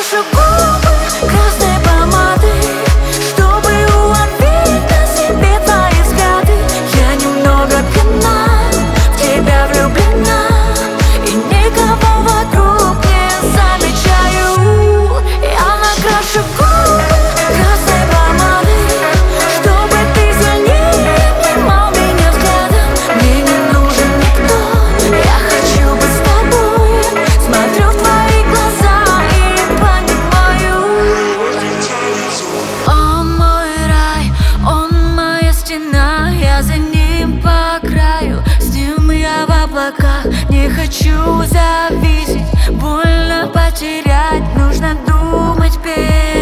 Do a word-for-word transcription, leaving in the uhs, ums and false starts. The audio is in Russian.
накрашу губы красной помадой, чтобы уловить на себе твои взгляды. Я немного пьяна, в тебя влюблена, и никого вокруг не замечаю. Я накрашу губы красной помадой, чтобы ты сильнее обнимал меня взглядом. Мне не нужен никто, я хочу быть с тобой. Смотрю в твои глаза и понимаю. Он мой рай, он моя стена, я за ним по краю, с ним я в облаках. Не хочу зависеть, больно потерять, нужно думать вперед.